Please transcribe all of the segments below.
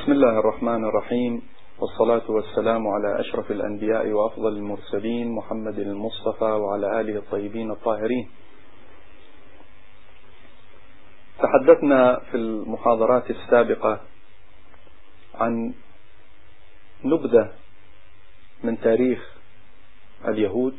بسم الله الرحمن الرحيم، والصلاة والسلام على أشرف الأنبياء وأفضل المرسلين محمد المصطفى وعلى آله الطيبين الطاهرين. تحدثنا في المحاضرات السابقة عن نبذة من تاريخ اليهود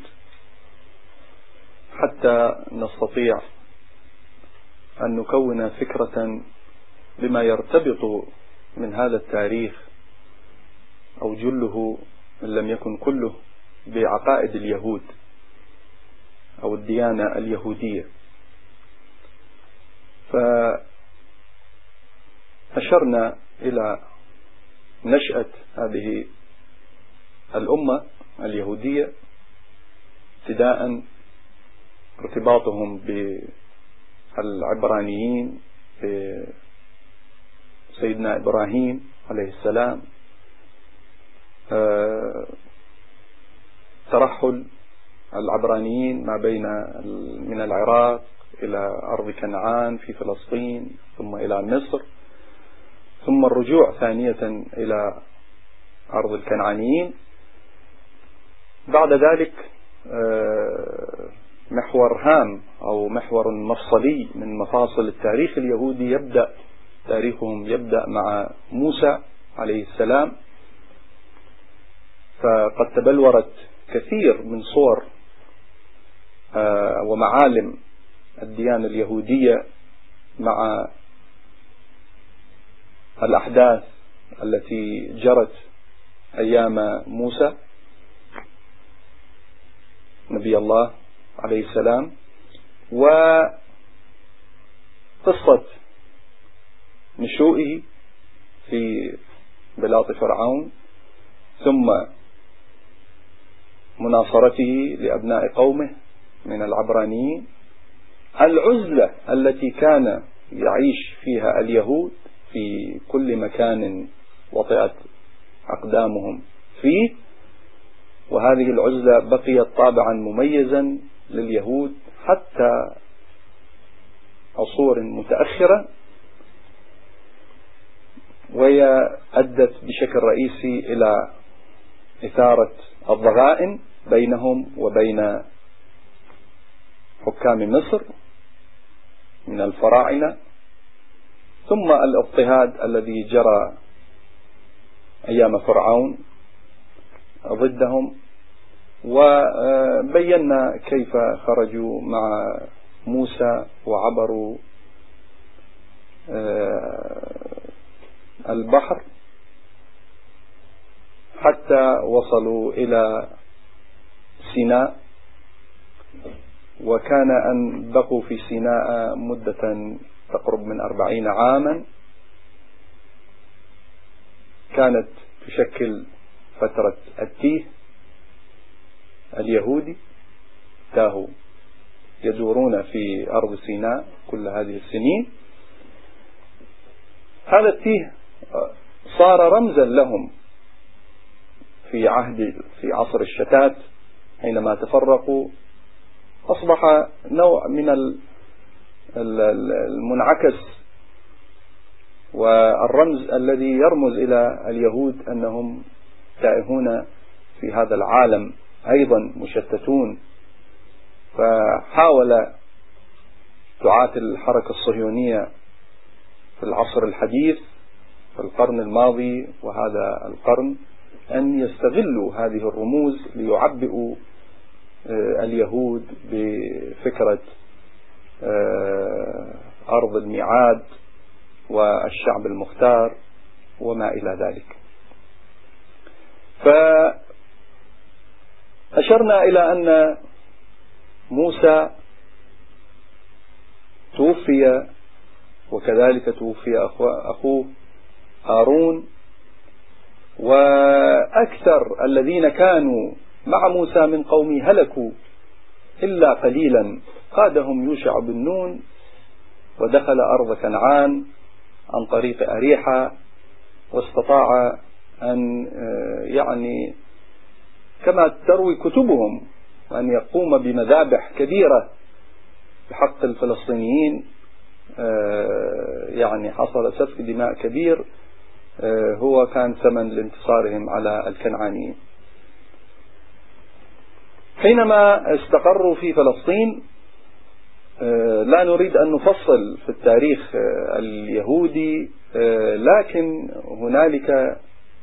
حتى نستطيع أن نكون فكرة بما يرتبط من هذا التاريخ أو جله إن لم يكن كله بعقائد اليهود أو الديانة اليهودية. فأشرنا إلى نشأة هذه الأمة اليهودية، ابتداء ارتباطهم بالعبرانيين سيدنا إبراهيم عليه السلام، ترحل العبرانيين ما بين من العراق إلى أرض كنعان في فلسطين، ثم إلى مصر، ثم الرجوع ثانية إلى أرض الكنعانيين. بعد ذلك محور هام أو محور مفصلي من مفاصل التاريخ اليهودي تاريخهم يبدأ مع موسى عليه السلام. فقد تبلورت كثير من صور ومعالم الديانة اليهودية مع الأحداث التي جرت أيام موسى نبي الله عليه السلام، وقصة نشوئه في بلاط فرعون، ثم مناصرته لأبناء قومه من العبرانيين، العزلة التي كان يعيش فيها اليهود في كل مكان وطئت أقدامهم فيه، وهذه العزلة بقيت طابعا مميزا لليهود حتى عصور متأخرة، وهي أدت بشكل رئيسي إلى إثارة الضغائن بينهم وبين حكام مصر من الفراعنة، ثم الاضطهاد الذي جرى أيام فرعون ضدهم. وبينا كيف خرجوا مع موسى وعبروا البحر حتى وصلوا إلى سيناء، وكان أن بقوا في سيناء مدة تقرب من 40 عاما، كانت تشكل فترة التيه اليهودي، تاهوا يدورون في أرض سيناء كل هذه السنين. هذا التيه صار رمزا لهم في عصر الشتات، حينما تفرقوا أصبح نوع من المنعكس والرمز الذي يرمز إلى اليهود أنهم تائهون في هذا العالم، أيضا مشتتون. فحاول دعاة الحركة الصهيونية في العصر الحديث في القرن الماضي وهذا القرن أن يستغلوا هذه الرموز ليعبئوا اليهود بفكرة أرض الميعاد والشعب المختار وما إلى ذلك. فأشرنا إلى أن موسى توفي، وكذلك توفي أخوه هارون، وأكثر الذين كانوا مع موسى من قومه هلكوا إلا قليلا، قادهم يوشع بن نون ودخل أرض كنعان عن طريق أريحة، واستطاع أن يعني كما تروي كتبهم أن يقوم بمذابح كبيرة بحق الفلسطينيين، يعني حصل سفك دماء كبير هو كان ثمن لانتصارهم على الكنعانيين. حينما استقروا في فلسطين، لا نريد أن نفصل في التاريخ اليهودي، لكن هنالك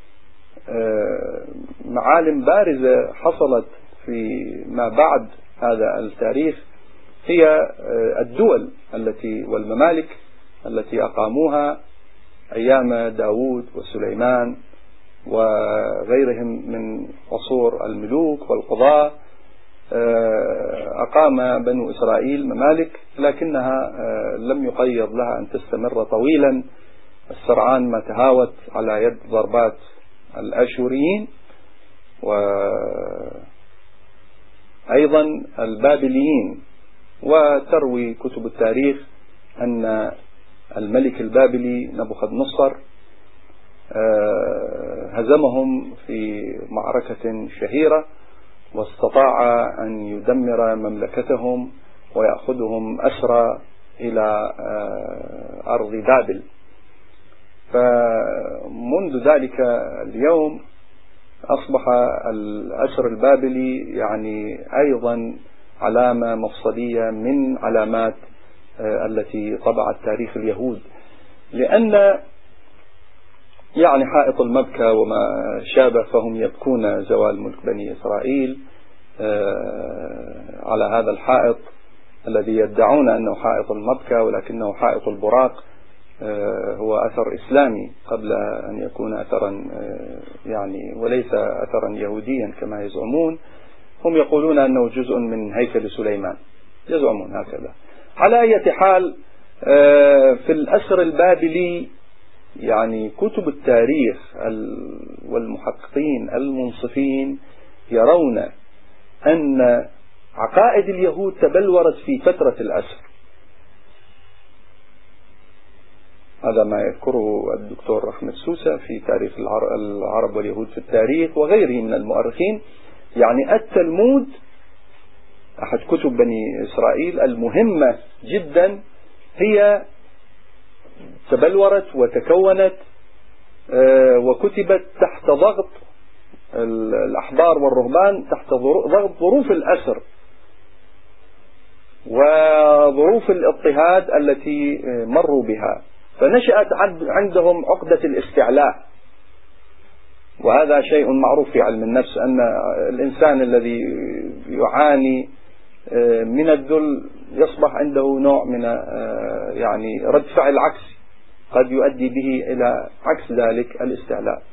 معالم بارزة حصلت في ما بعد هذا التاريخ، هي الدول التي والممالك التي أقاموها أيام داود وسليمان وغيرهم من عصور الملوك والقضاة. أقام بنو إسرائيل ممالك، لكنها لم يقيض لها أن تستمر طويلا، السرعان ما تهاوت على يد ضربات الأشوريين وأيضا البابليين. وتروي كتب التاريخ أن الملك البابلي نبوخذ نصر هزمهم في معركة شهيرة، واستطاع أن يدمر مملكتهم ويأخذهم أسرى إلى أرض بابل. فمنذ ذلك اليوم أصبح الأسر البابلي يعني أيضا علامة مفصلية من علامات التي طبعت تاريخ اليهود، لأن يعني حائط المبكى وما شابه فهم يبكون زوال ملك بني إسرائيل على هذا الحائط الذي يدعون أنه حائط المبكى، ولكنه حائط البراق، هو أثر إسلامي قبل أن يكون أثرا يعني وليس أثرا يهوديا كما يزعمون. هم يقولون أنه جزء من هيكل سليمان، يزعمون هكذا. على أي حال، في الأسر البابلي يعني كتب التاريخ والمحققين المنصفين يرون أن عقائد اليهود تبلورت في فترة الأسر. هذا ما يذكره الدكتور أحمد سوسة في تاريخ العرب واليهود في التاريخ وغيره من المؤرخين. يعني التلمود أحد كتب بني إسرائيل المهمة جدا، هي تبلورت وتكونت وكتبت تحت ضغط الأحبار والرهبان، تحت ضغط ظروف الأسر وظروف الاضطهاد التي مروا بها، فنشأت عندهم عقدة الاستعلاء. وهذا شيء معروف في علم النفس، أن الإنسان الذي يعاني من الذل يصبح عنده نوع من يعني رد فعل عكسي قد يؤدي به إلى عكس ذلك الاستعلاء.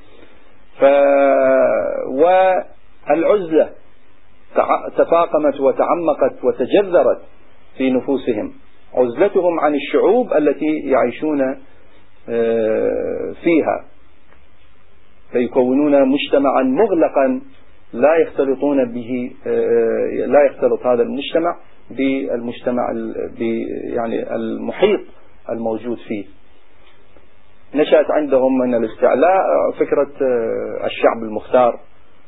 والعزلة تفاقمت وتعمقت وتجذرت في نفوسهم، عزلتهم عن الشعوب التي يعيشون فيها، فيكونون مجتمعا مغلقا لا يختلطون به، لا يختلط هذا المجتمع بالمجتمع يعني المحيط الموجود فيه. نشأت عندهم من الاستعلاء فكرة الشعب المختار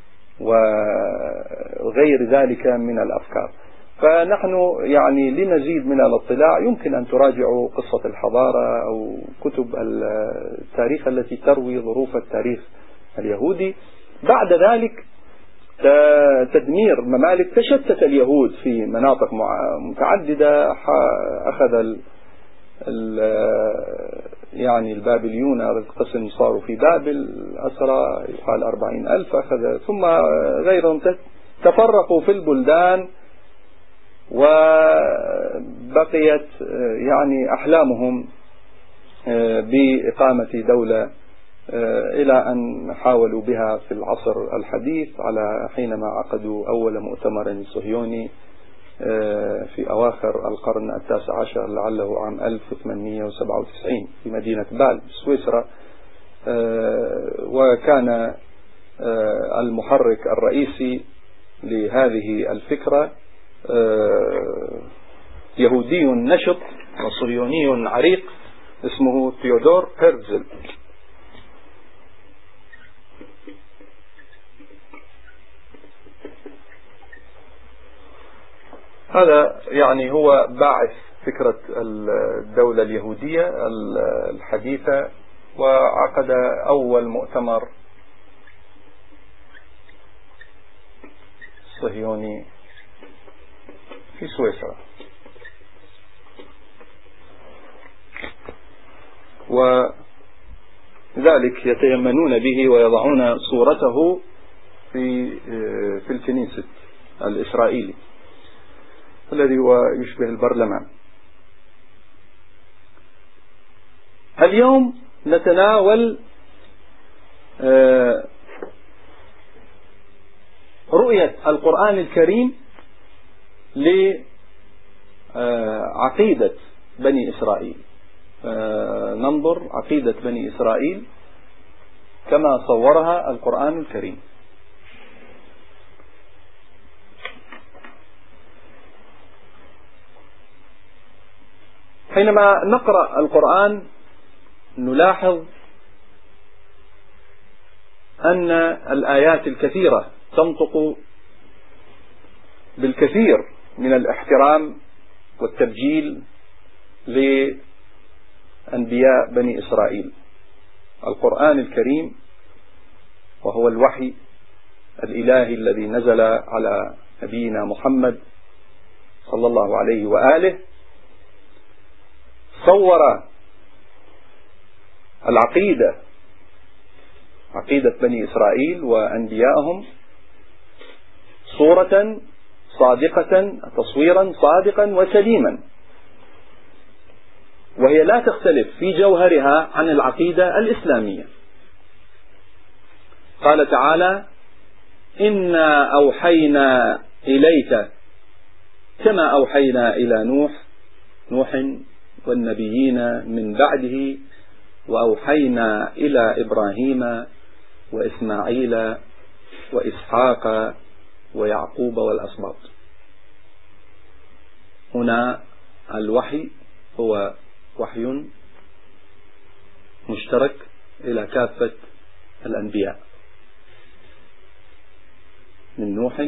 وغير ذلك من الأفكار. فنحن يعني لمزيد من الاطلاع يمكن أن تراجعوا قصة الحضارة أو كتب التاريخ التي تروي ظروف التاريخ اليهودي. بعد ذلك تدمير ممالك، تشتت اليهود في مناطق متعددة. أخذ يعني البابليون القسم صاروا في بابل أسرى يقال 40,000 أخذ، ثم غيرهم تفرقوا في البلدان، وبقيت يعني أحلامهم بإقامة دولة إلى أن حاولوا بها في العصر الحديث، على حينما عقدوا أول مؤتمر صهيوني في أواخر القرن 19 لعله عام 1897 في مدينة بال سويسرا. وكان المحرك الرئيسي لهذه الفكرة يهودي نشط وصهيوني عريق اسمه ثيودور هيرتزل. هذا يعني هو باعث فكرة الدولة اليهودية الحديثة وعقد أول مؤتمر صهيوني في سويسرا، وذلك يتيمنون به ويضعون صورته في الكنيسة الإسرائيلي الذي هو يشبه البرلمان. اليوم نتناول رؤية القرآن الكريم لعقيدة بني إسرائيل. ننظر عقيدة بني إسرائيل كما صورها القرآن الكريم. حينما نقرأ القرآن نلاحظ أن الآيات الكثيرة تنطق بالكثير من الاحترام والتبجيل لأنبياء بني إسرائيل. القرآن الكريم وهو الوحي الإلهي الذي نزل على نبينا محمد صلى الله عليه وآله صور العقيدة، عقيدة بني إسرائيل وأنبيائهم صورة صادقة، تصويرا صادقا وسليما، وهي لا تختلف في جوهرها عن العقيدة الإسلامية. قال تعالى: إنا أوحينا إليك كما أوحينا إلى نوح والنبيين من بعده وأوحينا إلى إبراهيم وإسماعيل وإسحاق ويعقوب والأسباط. هنا الوحي هو وحي مشترك إلى كافة الأنبياء من نوح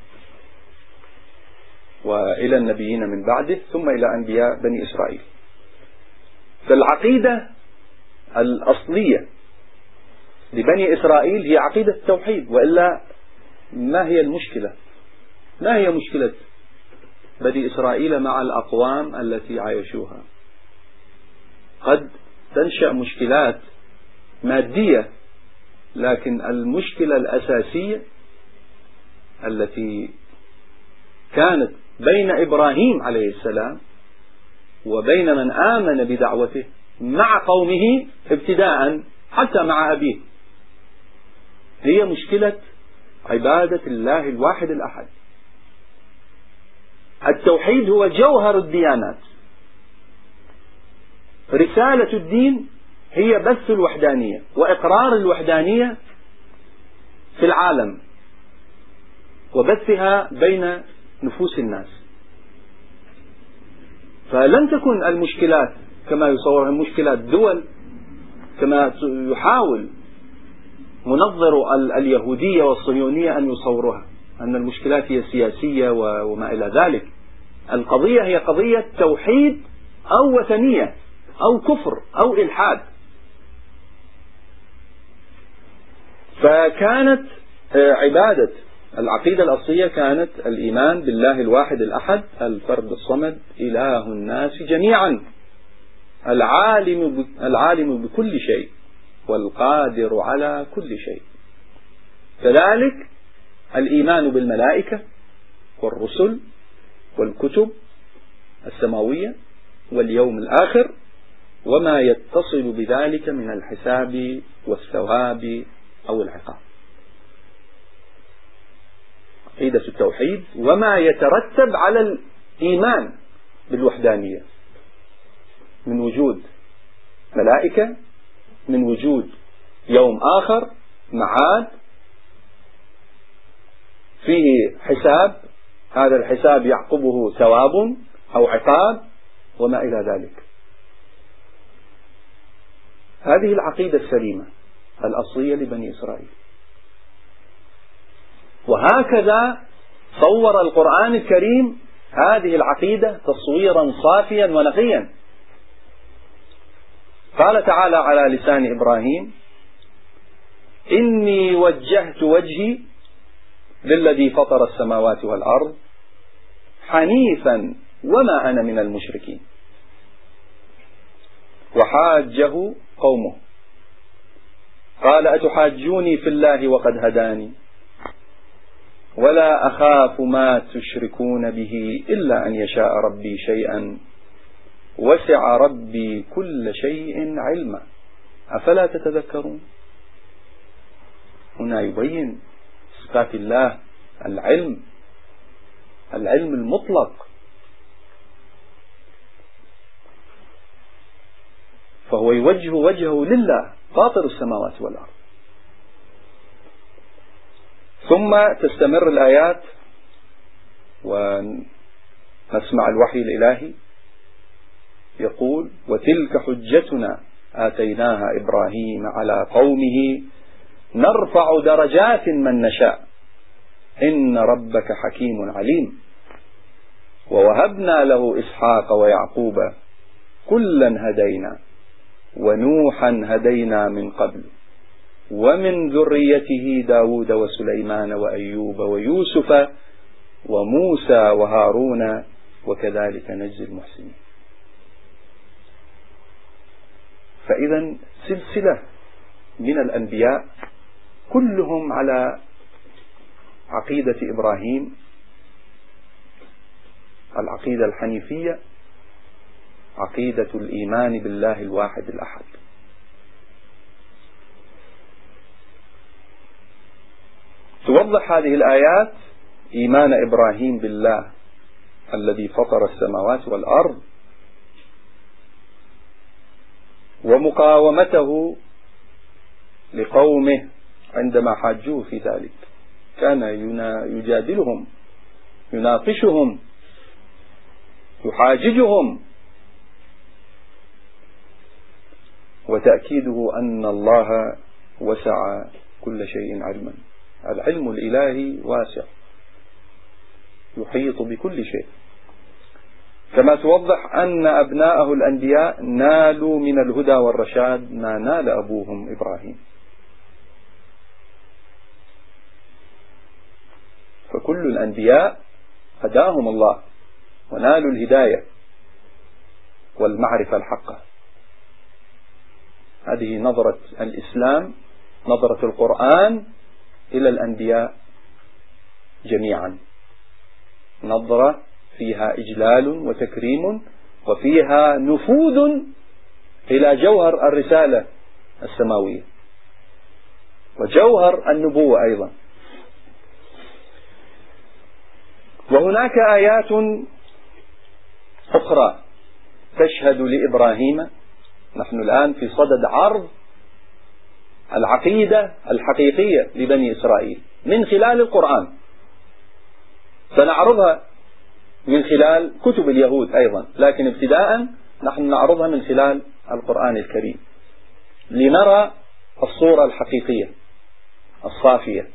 وإلى النبيين من بعده ثم إلى أنبياء بني إسرائيل. فالعقيدة الأصلية لبني إسرائيل هي عقيدة التوحيد، وإلا ما هي المشكلة؟ ما هي مشكلة بني إسرائيل مع الأقوام التي عايشوها؟ قد تنشأ مشكلات مادية، لكن المشكلة الأساسية التي كانت بين إبراهيم عليه السلام وبين من آمن بدعوته مع قومه ابتداء حتى مع أبيه هي مشكلة عبادة الله الواحد الأحد. التوحيد هو جوهر الديانات. رسالة الدين هي بث الوحدانية وإقرار الوحدانية في العالم وبثها بين نفوس الناس. فلن تكن المشكلات كما يصورها مشكلات دول كما يحاول منظر اليهودية والصهيونية أن يصوروها، أن المشكلات هي سياسية وما إلى ذلك. القضية هي قضية توحيد أو وثنية أو كفر أو إلحاد. فكانت عبادة العقيدة الأصلية كانت الإيمان بالله الواحد الأحد الفرد الصمد إله الناس جميعا العالم بكل شيء والقادر على كل شيء. كذلك الإيمان بالملائكة والرسل والكتب السماوية واليوم الآخر وما يتصل بذلك من الحساب والثواب أو العقاب. عقيدة التوحيد وما يترتب على الإيمان بالوحدانية من وجود ملائكة، من وجود يوم آخر، معاد فيه حساب، هذا الحساب يعقبه ثواب أو عقاب وما إلى ذلك. هذه العقيدة السليمة الأصلية لبني إسرائيل. وهكذا صور القرآن الكريم هذه العقيدة تصويرا صافيا ونقيا. قال تعالى على لسان إبراهيم: إني وجهت وجهي للذي فطر السماوات والأرض حنيفا وما أنا من المشركين. وحاجه قومه قال: أتحاجوني في الله وقد هداني ولا أخاف ما تشركون به إلا أن يشاء ربي شيئا وسع ربي كل شيء علما أفلا تتذكرون. هنا يبين صفات الله العلم المطلق، فهو يوجه وجهه لله فاطر السماوات والأرض. ثم تستمر الآيات ونسمع الوحي الإلهي يقول: وتلك حجتنا آتيناها إبراهيم على قومه نرفع درجات من نشاء إن ربك حكيم عليم ووهبنا له إسحاق ويعقوب كلا هدينا ونوحا هدينا من قبل ومن ذريته داود وسليمان وأيوب ويوسف وموسى وهارون وكذلك نجزي المحسنين. فإذا سلسلة من الأنبياء كلهم على عقيدة إبراهيم، العقيدة الحنيفية، عقيدة الإيمان بالله الواحد الأحد. توضح هذه الآيات إيمان إبراهيم بالله الذي فطر السماوات والأرض ومقاومته لقومه عندما حاجوه في ذلك، كان يجادلهم، يناقشهم، يحاججهم، وتأكيده أن الله وسع كل شيء علما. العلم الإلهي واسع يحيط بكل شيء، كما توضح أن أبناءه الأنبياء نالوا من الهدى والرشاد ما نال أبوهم إبراهيم. فكل الأنبياء هداهم الله ونالوا الهداية والمعرفة الحقة. هذه نظرة الإسلام، نظرة القرآن إلى الأنبياء جميعا، نظرة فيها إجلال وتكريم وفيها نفوذ إلى جوهر الرسالة السماوية وجوهر النبوة أيضا. وهناك آيات أخرى تشهد لإبراهيم. نحن الآن في صدد عرض العقيدة الحقيقية لبني إسرائيل من خلال القرآن، سنعرضها من خلال كتب اليهود أيضا، لكن ابتداء نحن نعرضها من خلال القرآن الكريم لنرى الصورة الحقيقية الصافية.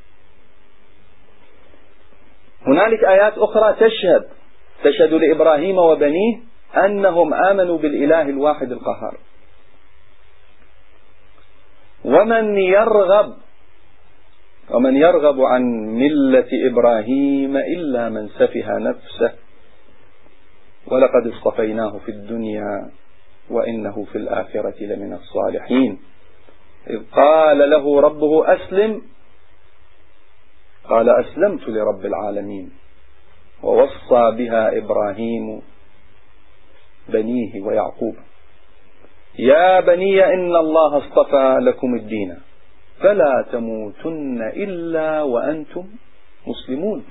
هنالك آيات أخرى تشهد لإبراهيم وبنيه أنهم آمنوا بالإله الواحد القهار. ومن يرغب عن ملة إبراهيم إلا من سفه نفسه ولقد اصطفيناه في الدنيا وإنه في الآخرة لمن الصالحين إذ قال له ربه أسلم قال أسلمت لرب العالمين ووصى بها إبراهيم بنيه ويعقوب يا بني إن الله اصطفى لكم الدين فلا تموتن إلا وأنتم مسلمون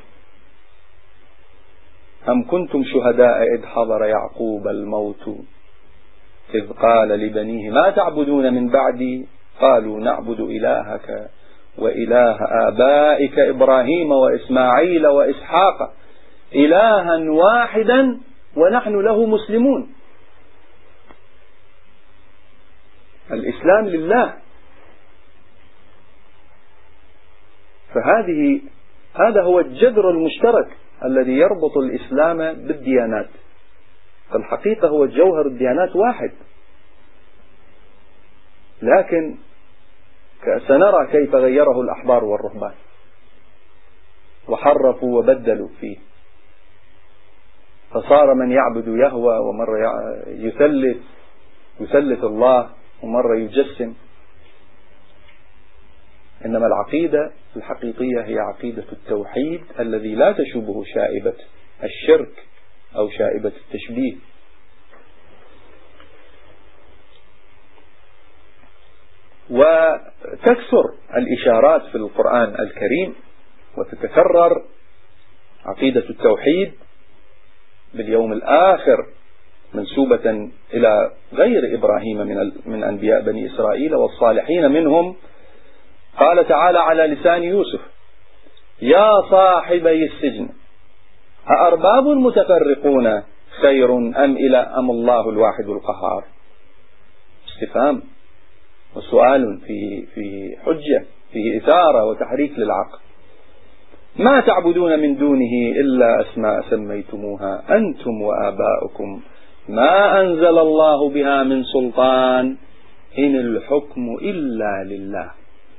أم كنتم شهداء إذ حضر يعقوب الموت إذ قال لبنيه ما تعبدون من بعدي قالوا نعبد إلهك وإله آبائك إبراهيم وإسماعيل وإسحاق إلها واحدا ونحن له مسلمون. الإسلام لله. هذا هو الجذر المشترك الذي يربط الإسلام بالديانات. فالحقيقة هو جوهر الديانات واحد. لكن سنرى كيف غيره الأحبار والرهبان وحرفوا وبدلوا فيه، فصار من يعبد يهوى ومرة يثلث الله ومرة يجسم. إنما العقيدة الحقيقية هي عقيدة التوحيد الذي لا تشوبه شائبة الشرك أو شائبة التشبيه. وتكثر الإشارات في القرآن الكريم وتتكرر عقيدة التوحيد باليوم الآخر منسوبة إلى غير إبراهيم من أنبياء بني إسرائيل والصالحين منهم. قال تعالى على لسان يوسف: يا صاحبي السجن أأرباب متفرقون خير أم الله الواحد القهار. استفهام وسؤال في حجة، فيه إثارة وتحريك للعقل. ما تعبدون من دونه إلا أسماء سميتموها أنتم وآباؤكم ما أنزل الله بها من سلطان إن الحكم إلا لله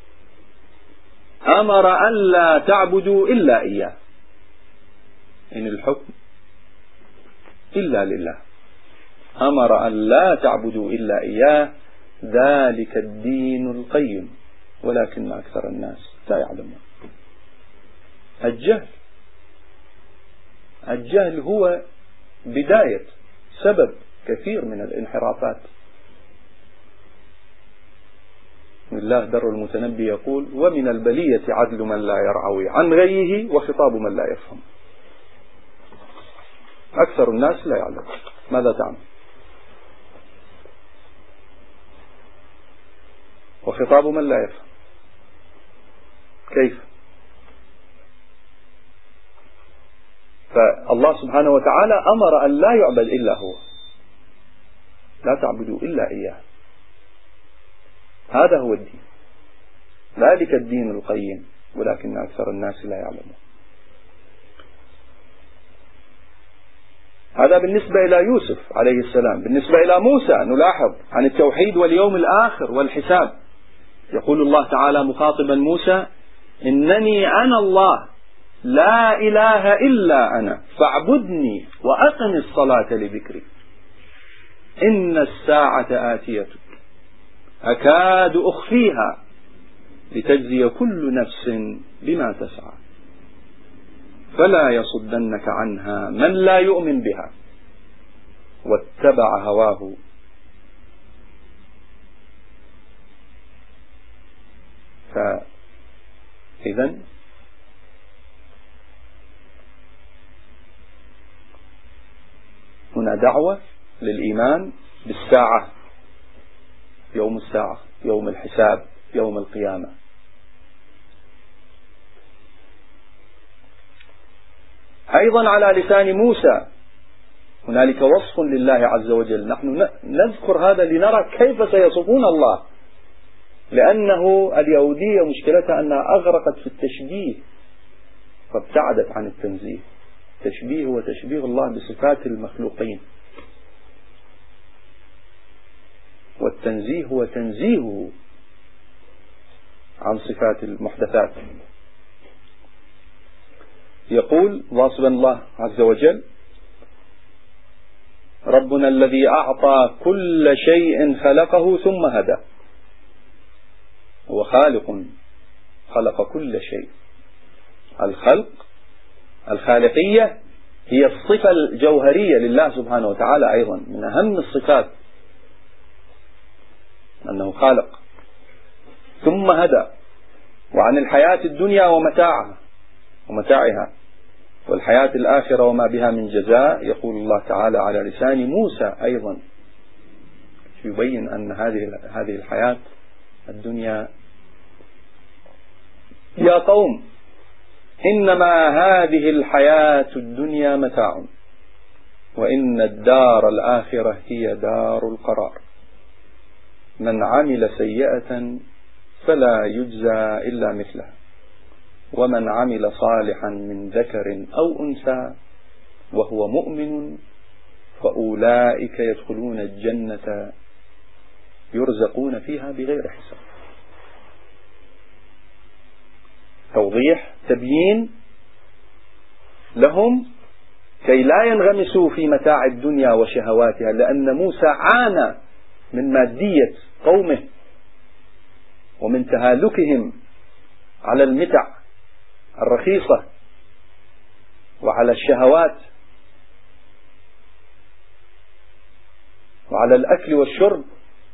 أمر أن لا تعبدوا إلا إياه. إن الحكم إلا لله أمر أن لا تعبدوا إلا إياه ذلك الدين القيم ولكن أكثر الناس لا يعلمون. الجهل هو بداية سبب كثير من الانحرافات. الله در المتنبي يقول: ومن البلية عدل من لا يرعوي عن غيه وخطاب من لا يفهم. أكثر الناس لا يعلم. ماذا تعمل؟ وخطاب من لا يفهم كيف؟ فالله سبحانه وتعالى أمر أن لا يعبد إلا هو، لا تعبدوا إلا إياه. هذا هو الدين، ذلك الدين القيم ولكن أكثر الناس لا يعلمون. هذا بالنسبة إلى يوسف عليه السلام. بالنسبة إلى موسى نلاحظ عن التوحيد واليوم الآخر والحساب. يقول الله تعالى مخاطبا موسى: إنني أنا الله لا إله إلا أنا فاعبدني وأقم الصلاة لذكري إن الساعة آتية أكاد أخفيها لتجزي كل نفس بما تسعى فلا يصدنك عنها من لا يؤمن بها واتبع هواه فإذا هنا دعوة للإيمان بالساعة، يوم الساعة، يوم الحساب، يوم القيامة. أيضا على لسان موسى هنالك وصف لله عز وجل. نحن نذكر هذا لنرى كيف سيصفون الله، لأنه اليهودية مشكلتها أنها أغرقت في التشبيه فابتعدت عن التنزيه. التشبيه هو تشبيه الله بصفات المخلوقين، والتنزيه هو تنزيهه عن صفات المحدثات. يقول واصبا الله عز وجل: ربنا الذي أعطى كل شيء خلقه ثم هدى. هو خلق كل شيء. الخلق الخالقية هي الصفة الجوهرية لله سبحانه وتعالى، أيضا من أهم الصفات أنه خالق ثم هدى. وعن الحياة الدنيا ومتاعها والحياة الآخرة وما بها من جزاء يقول الله تعالى على لسان موسى أيضا، يبين أن هذه الحياة الدنيا: يا قوم إنما هذه الحياة الدنيا متاع وإن الدار الآخرة هي دار القرار من عمل سيئة فلا يجزى إلا مثلها ومن عمل صالحا من ذكر أو أنثى وهو مؤمن فأولئك يدخلون الجنة يرزقون فيها بغير حساب. توضيح، تبيين لهم كي لا ينغمسوا في متاع الدنيا وشهواتها، لأن موسى عانى من مادية قومه ومن تهالكهم على المتع الرخيصة وعلى الشهوات وعلى الأكل والشرب،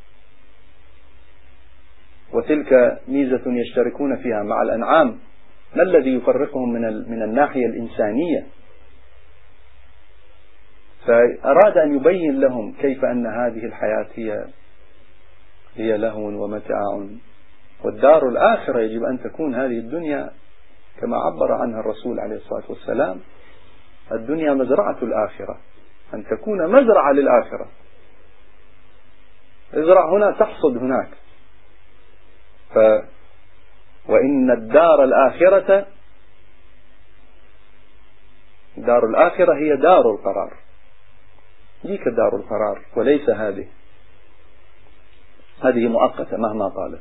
وتلك ميزة يشتركون فيها مع الأنعام. ما الذي يفرقهم من الناحية الإنسانية؟ فأراد أن يبين لهم كيف أن هذه الحياة هي لهو ومتاع، والدار الآخرة يجب أن تكون هذه الدنيا كما عبر عنها الرسول عليه الصلاة والسلام: الدنيا مزرعة الآخرة، أن تكون مزرعة للآخرة، ازرع هنا تحصد هناك. وإن الدار الآخرة، دار الآخرة هي دار القرار، ليك دار القرار، وليس هذه مؤقتة مهما طالت.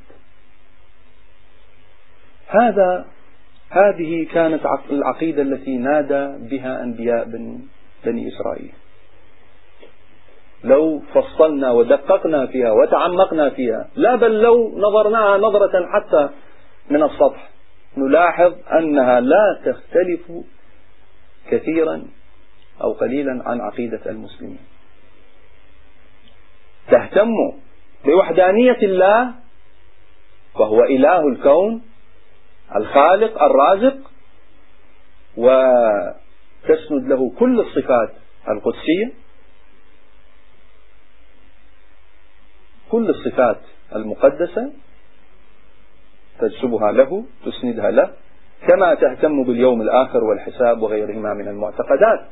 هذه كانت العقيدة التي نادى بها أنبياء بني إسرائيل. لو فصلنا ودققنا فيها وتعمقنا فيها، لا بل لو نظرناها نظرة حتى من السطح، نلاحظ أنها لا تختلف كثيرا أو قليلا عن عقيدة المسلمين. تهتم بوحدانية الله، وهو إله الكون الخالق الرازق، وتسند له كل الصفات القدسية، كل الصفات المقدسة تجسبها له، تسندها له، كما تهتم باليوم الآخر والحساب وغيرهما من المعتقدات.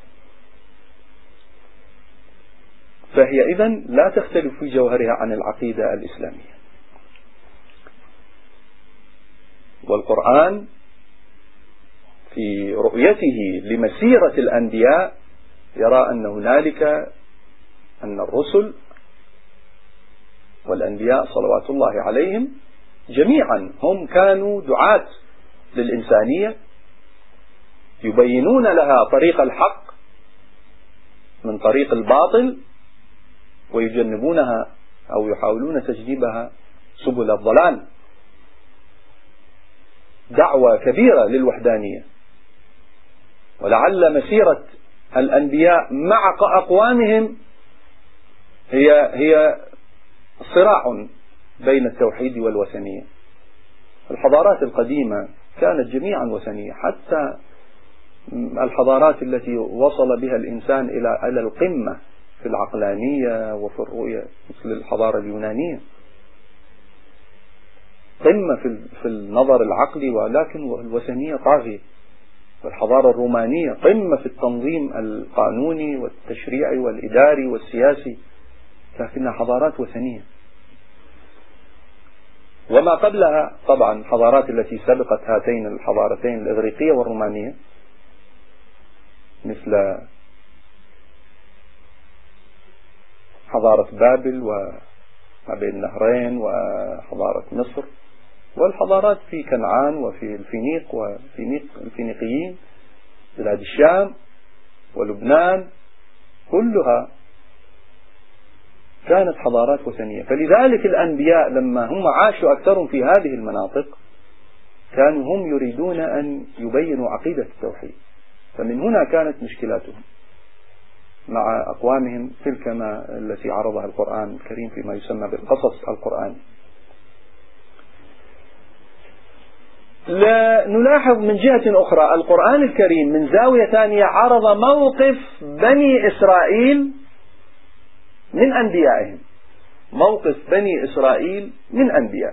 فهي إذن لا تختلف في جوهرها عن العقيدة الإسلامية. والقرآن في رؤيته لمسيرة الأنبياء يرى أن هنالك أن الرسل والأنبياء صلوات الله عليهم جميعا هم كانوا دعاة للإنسانية، يبينون لها طريق الحق من طريق الباطل، ويجنبونها أو يحاولون تجنيبها سبل الضلال. دعوة كبيرة للوحدانية. ولعل مسيرة الأنبياء مع أقوامهم هي صراع بين التوحيد والوثنية. الحضارات القديمة كانت جميعا وثنية، حتى الحضارات التي وصل بها الإنسان إلى القمة في العقلانية وفي الرؤية، مثل الحضارة اليونانية، قمة في النظر العقلي، ولكن الوثنية طاغية. والحضارة الرومانية قمة في التنظيم القانوني والتشريعي والإداري والسياسي، لكنها حضارات وثنية. وما قبلها طبعا الحضارات التي سبقت هاتين الحضارتين الإغريقية والرومانية، مثل حضارة بابل وما بين النهرين وحضارة مصر، والحضارات في كنعان وفي الفينيق الفينيقيين، بلاد الشام ولبنان، كلها كانت حضارات وثنية. فلذلك الأنبياء لما هم عاشوا أكثرهم في هذه المناطق كانوا هم يريدون أن يبينوا عقيدة التوحيد، فمن هنا كانت مشكلاتهم مع أقوامهم تلك التي عرضها القرآن الكريم فيما يسمى بالقصص القرآني. نلاحظ من جهة أخرى القرآن الكريم من زاوية ثانية عرض موقف بني إسرائيل من أنبيائهم، موقف بني إسرائيل من أنبيائهم.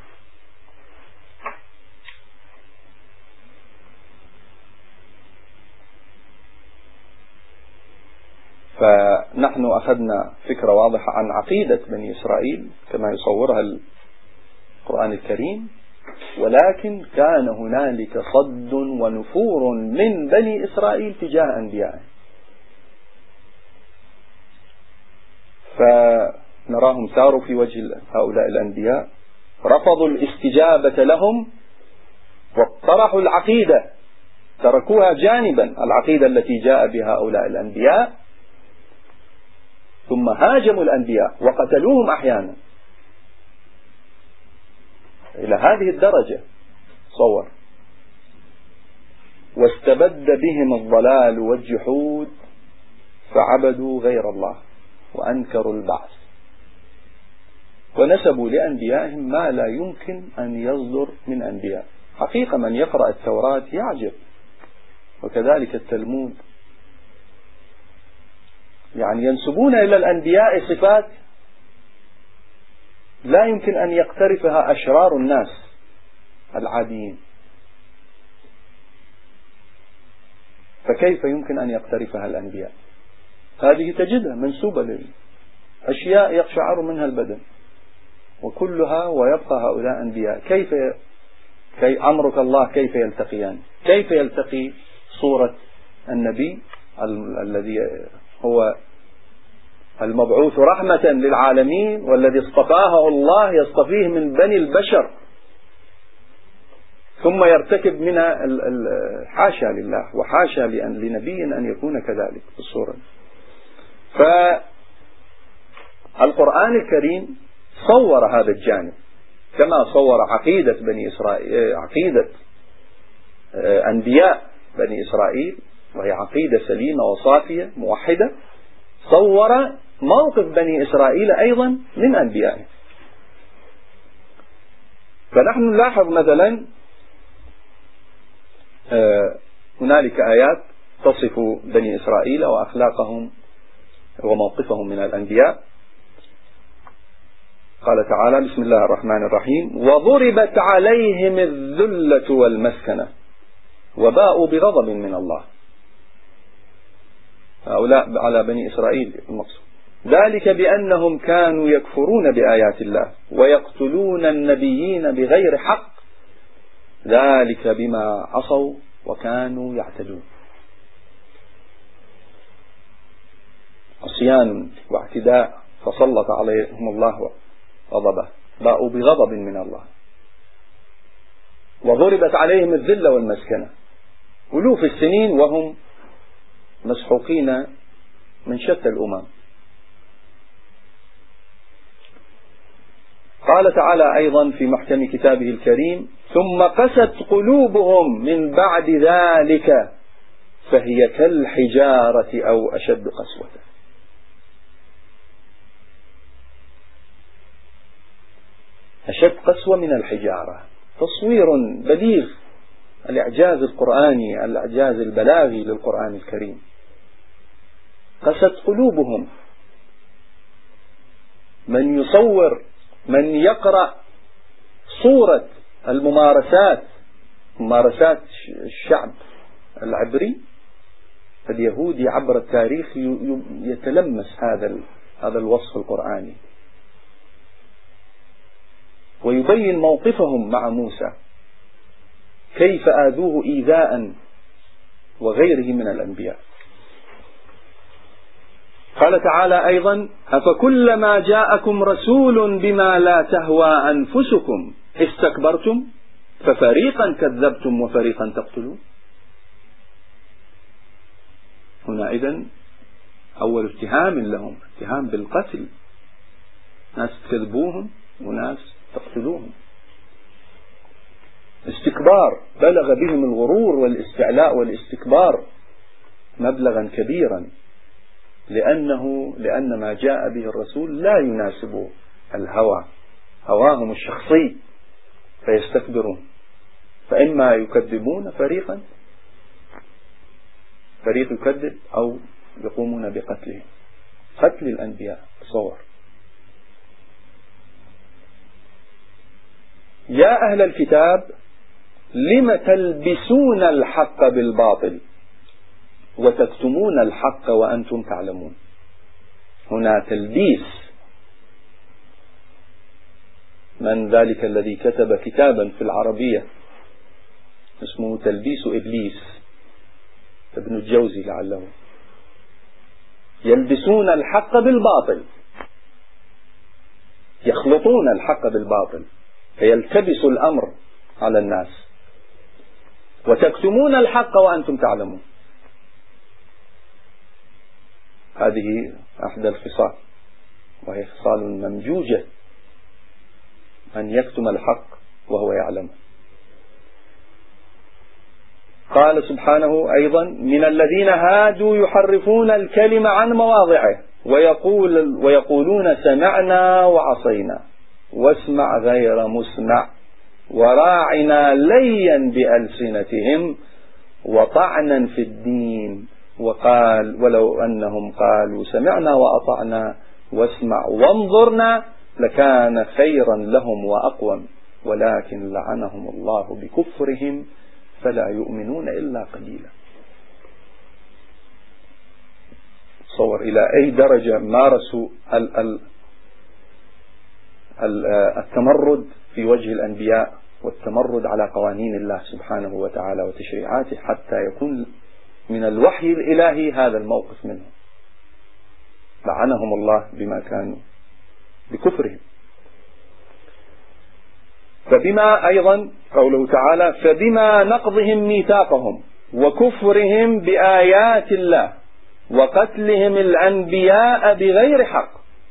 فنحن أخذنا فكرة واضحة عن عقيدة بني إسرائيل كما يصورها القرآن الكريم، ولكن كان هنالك صد ونفور من بني إسرائيل تجاه أنبيائهم. نراهم ساروا في وجه هؤلاء الأنبياء، رفضوا الاستجابة لهم واقترحوا العقيدة، تركوها جانبا، العقيدة التي جاء بها هؤلاء الأنبياء، ثم هاجموا الأنبياء وقتلوهم أحيانا إلى هذه الدرجة. صور واستبد بهم الضلال والجحود فعبدوا غير الله وأنكروا البعث ونسبوا لأنبيائهم ما لا يمكن أن يصدر من أنبياء. حقيقة من يقرأ التوراة يعجب، وكذلك التلمود، يعني ينسبون إلى الأنبياء صفات لا يمكن أن يقترفها أشرار الناس العاديين، فكيف يمكن أن يقترفها الأنبياء؟ هذه تجدها منسوبة لأشياء يقشعر منها البدن وكلها، ويبقى هؤلاء أنبياء. كيف أمرك الله كيف يلتقيان؟ كيف يلتقي صورة النبي الذي هو المبعوث رحمة للعالمين والذي اصطفاه الله يصطفيه من بني البشر، ثم يرتكب منها حاشا لله وحاشا لنبي أن يكون كذلك بالصورة. فالقرآن الكريم صور هذا الجانب كما صور عقيدة بني إسرائيل، عقيدة أنبياء بني إسرائيل، وهي عقيدة سليمة وصافية موحدة، صور موقف بني إسرائيل أيضا من أنبيائه. فنحن نلاحظ مثلا هنالك آيات تصف بني إسرائيل وأخلاقهم وموقفهم من الأنبياء. قال تعالى: بسم الله الرحمن الرحيم: وضربت عليهم الذلة والمسكنة وباءوا بغضب من الله. هؤلاء على بني إسرائيل المقصود، ذلك بأنهم كانوا يكفرون بآيات الله ويقتلون النبيين بغير حق، ذلك بما عصوا وكانوا يعتدون. عصيان واعتداء فسلط عليهم الله غضبه، باءوا بغضب من الله. وضربت عليهم الذلة والمسكنة، ألوف السنين وهم مسحوقين من شتى الأمم. قال تعالى أيضا في محكم كتابه الكريم: ثم قست قلوبهم من بعد ذلك فهي كالحجارة أو أشد قسوة. أشد قسوة من الحجارة، تصوير بليغ، الإعجاز القرآني، الإعجاز البلاغي للقرآن الكريم. قست قلوبهم، من يصور، من يقرأ صورة الممارسات، ممارسات الشعب العبري اليهودي عبر التاريخ، يتلمس هذا الوصف القرآني، ويبين موقفهم مع موسى، كيف آذوه إيذاء وغيره من الأنبياء. قال تعالى أيضا: أفكلما جاءكم رسول بما لا تهوى أنفسكم استكبرتم ففريقا كذبتم وفريقا تقتلون. هنا إذن أول اتهام لهم، اتهام بالقتل، ناس تكذبوهم وناس تقتلوهم. استكبار، بلغ بهم الغرور والاستعلاء والاستكبار مبلغا كبيرا، لأن ما جاء به الرسول لا يناسب الهوى، هواهم الشخصي، فيستكبرون. فإما يكذبون فريق يكذب، أو يقومون بقتلهم، قتل الأنبياء. تصور. يا أهل الكتاب لم تلبسون الحق بالباطل وتكتمون الحق وأنتم تعلمون. هنا تلبيس. من ذلك الذي كتب كتابا في العربية اسمه تلبيس إبليس، ابن الجوزي لعله. يلبسون الحق بالباطل، يخلطون الحق بالباطل فيلتبس الأمر على الناس، وتكتمون الحق وأنتم تعلمون. هذه أحدى الخصال، وهي خصال ممجوجة، أن يكتم الحق وهو يعلم. قال سبحانه أيضا: من الذين هادوا يحرفون الكلم عن مواضعه ويقولون سمعنا وعصينا واسمع غير مسمع وراعنا ليا بألسنتهم وطعنا في الدين، وقال ولو أنهم قالوا سمعنا وأطعنا واسمع وانظرنا لكان خيرا لهم وأقوم ولكن لعنهم الله بكفرهم فلا يؤمنون إلا قليلا. تصور إلى أي درجة مارسوا التمرد في وجه الأنبياء والتمرد على قوانين الله سبحانه وتعالى وتشريعاته، حتى يكون من الوحي الإلهي هذا الموقف منهم. لعنهم الله بما كانوا بكفرهم. فبما أيضا قوله تعالى: فبما نقضهم ميثاقهم وكفرهم بآيات الله وقتلهم الأنبياء بغير حق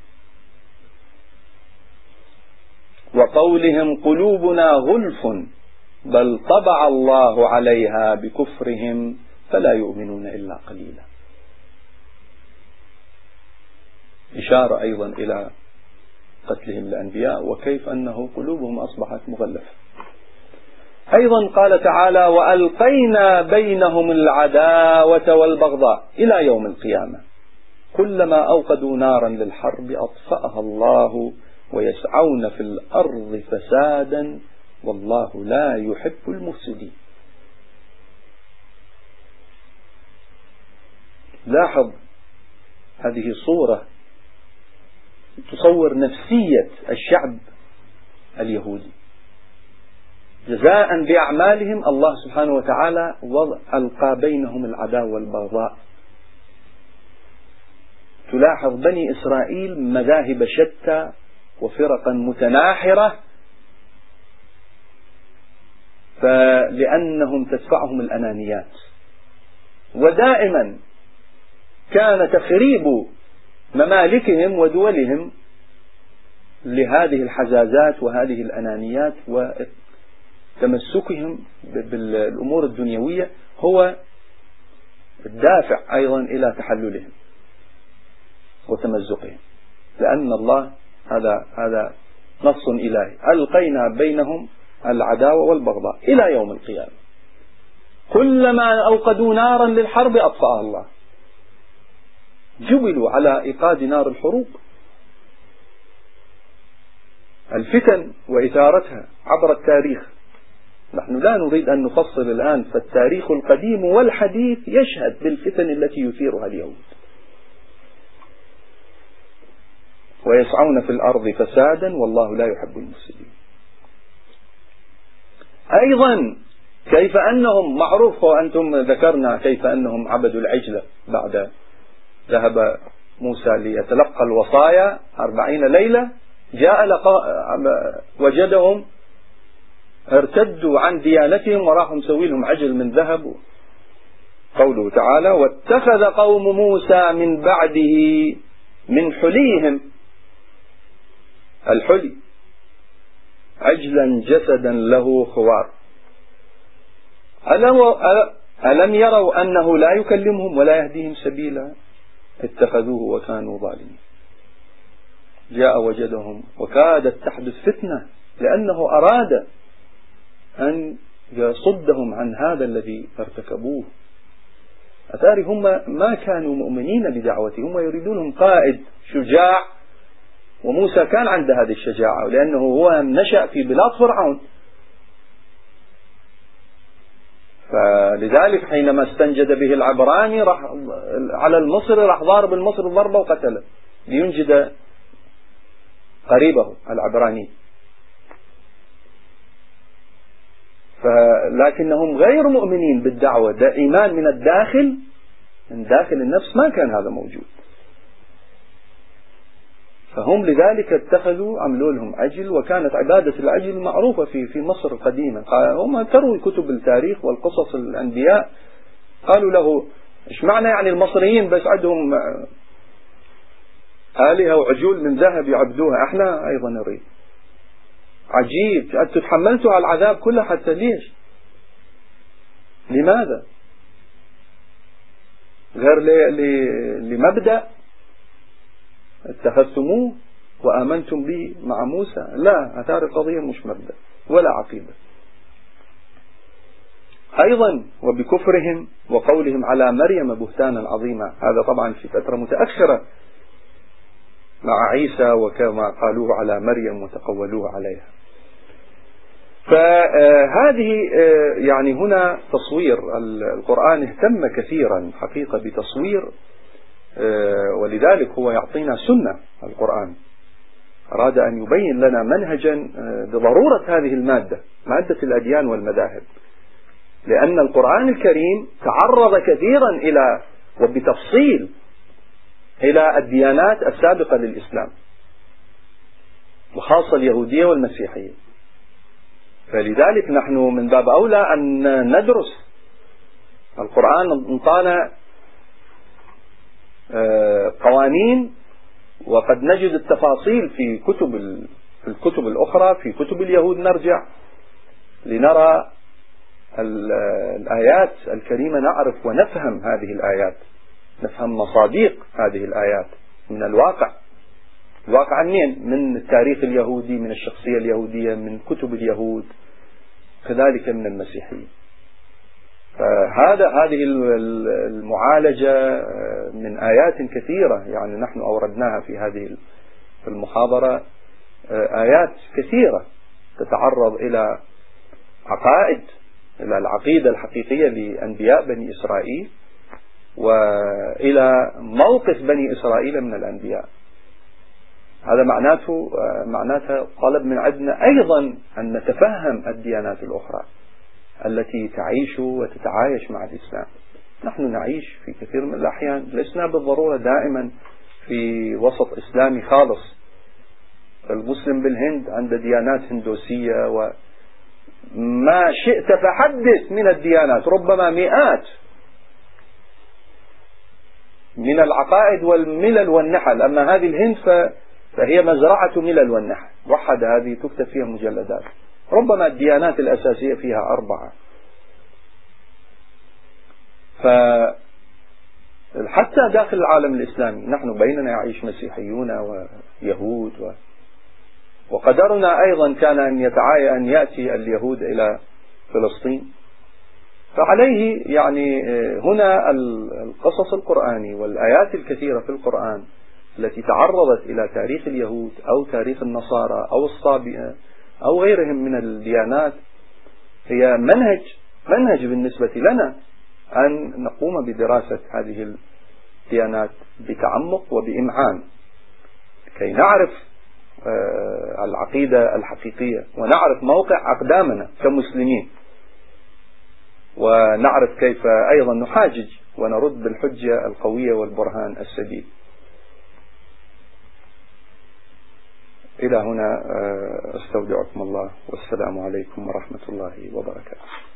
وقولهم قلوبنا غلف بل طبع الله عليها بكفرهم فلا يؤمنون إلا قليلا. إشارة أيضا إلى قتلهم الأنبياء وكيف أنه قلوبهم أصبحت مغلفة. أيضا قال تعالى: وألقينا بينهم العداوة والبغضاء إلى يوم القيامة كلما أوقدوا نارا للحرب أطفأها الله ويسعون في الأرض فسادا والله لا يحب المفسدين. لاحظ هذه صورة تصور نفسية الشعب اليهودي. جزاء بأعمالهم الله سبحانه وتعالى ألقى بينهم العداوة والبغضاء. تلاحظ بني إسرائيل مذاهب شتى وفرقا متناحرة، فلأنهم تدفعهم الأنانيات، ودائما كان تخريب ممالكهم ودولهم لهذه الحزازات وهذه الأنانيات وتمسكهم بالأمور الدنيوية هو الدافع أيضا إلى تحللهم وتمزقهم، لأن الله هذا نص إلهي: ألقينا بينهم العداوة والبغضاء إلى يوم القيامة كلما أوقدوا نارا للحرب أطفأها الله. جبلوا على إيقاد نار الحروب، الفتن وإثارتها عبر التاريخ. نحن لا نريد أن نفصل الآن، فالتاريخ القديم والحديث يشهد بالفتن التي يثيرها اليوم. ويسعون في الأرض فسادا والله لا يحب المفسدين. أيضا كيف أنهم معروف، وأنتم ذكرنا كيف أنهم عبدوا العجلة بعد ذهب موسى ليتلقى الوصايا 40 ليلة، جاء وجدهم ارتدوا عن ديانتهم وراحوا مسوي لهم عجل من ذهب. قوله تعالى: واتخذ قوم موسى من بعده من حليهم، الحلي عجلا جسدا له خوار ألم يروا أنه لا يكلمهم ولا يهديهم سبيلا اتخذوه وكانوا ظالمين. جاء وجدهم وكادت تحدث فتنة لأنه أراد أن يصدهم عن هذا الذي ارتكبوه. أتاري هم ما كانوا مؤمنين بدعوته، هم يريدونهم قائد شجاع، وموسى كان عنده هذه الشجاعة لأنه هو نشأ في بلاد فرعون. فلذلك حينما استنجد به العبراني راح على المصري، راح ضارب المصري ضربة وقتله لينجد قريبه العبراني. لكنهم غير مؤمنين بالدعوة، ده إيمان من الداخل، من داخل النفس ما كان هذا موجود. فهم لذلك اتخذوا عملوا لهم عجل، وكانت عبادة العجل معروفة في مصر القديمة. هم تروي كتب التاريخ والقصص الأنبياء قالوا له إيش معنى يعني المصريين بس عندهم آلهة وعجول من ذهب يعبدوها، احنا أيضا نريد. عجيب، أنتم تحملتوا على العذاب كله حتى ليش؟ لماذا؟ غير لمبدأ اتخذتموه وآمنتم به مع موسى؟ لا، أثار القضية مش مبدأ ولا عقيدة. أيضا وبكفرهم وقولهم على مريم بهتانا عظيما، هذا طبعا في فترة متأخرة مع عيسى، وكما قالوه على مريم وتقولوه عليها. فهذه يعني هنا تصوير القرآن اهتم كثيرا حقيقة بتصوير، ولذلك هو يعطينا سنة. القرآن أراد أن يبين لنا منهجا بضرورة هذه المادة، مادة الأديان والمذاهب، لأن القرآن الكريم تعرض كثيرا إلى وبتفصيل إلى الديانات السابقة للإسلام، وخاصة اليهودية والمسيحية. فلذلك نحن من باب أولى أن ندرس القرآن. انطانا قوانين، وقد نجد التفاصيل في الكتب الأخرى. في كتب اليهود نرجع لنرى الآيات الكريمة، نعرف ونفهم هذه الآيات، نفهم مصادق هذه الآيات من الواقع منين؟ من التاريخ اليهودي، من الشخصية اليهودية، من كتب اليهود، كذلك من المسيحية. هذه المعالجة من آيات كثيرة، يعني نحن أوردناها في هذه المحاضرة، آيات كثيرة تتعرض إلى عقائد، إلى العقيدة الحقيقية لأنبياء بني إسرائيل، وإلى موقف بني إسرائيل من الأنبياء. هذا معناته طلب من عندنا أيضا أن نتفهم الديانات الأخرى التي تعيش وتتعايش مع الإسلام. نحن نعيش في كثير من الأحيان، لسنا بالضرورة دائما في وسط إسلامي خالص. المسلم بالهند عنده ديانات هندوسية وما شئت فحدث من الديانات، ربما مئات من العقائد والملل والنحل. أما هذه الهند فهي مزرعة ملل والنحل وحد، هذه تكتب فيها مجلدات، ربما الديانات الأساسية فيها 4. فحتى داخل العالم الإسلامي نحن بيننا يعيش مسيحيون ويهود، وقدرنا أيضا كان أن يأتي اليهود إلى فلسطين. فعليه يعني هنا القصص القرآني والآيات الكثيرة في القرآن التي تعرضت إلى تاريخ اليهود أو تاريخ النصارى أو الصابئة أو غيرهم من الديانات، هي منهج بالنسبة لنا أن نقوم بدراسة هذه الديانات بتعمق وبإمعان، كي نعرف العقيدة الحقيقية، ونعرف موقع أقدامنا كمسلمين، ونعرف كيف أيضا نحاجج ونرد بالحجة القوية والبرهان السديد. إلى هنا أستودعكم الله، والسلام عليكم ورحمة الله وبركاته.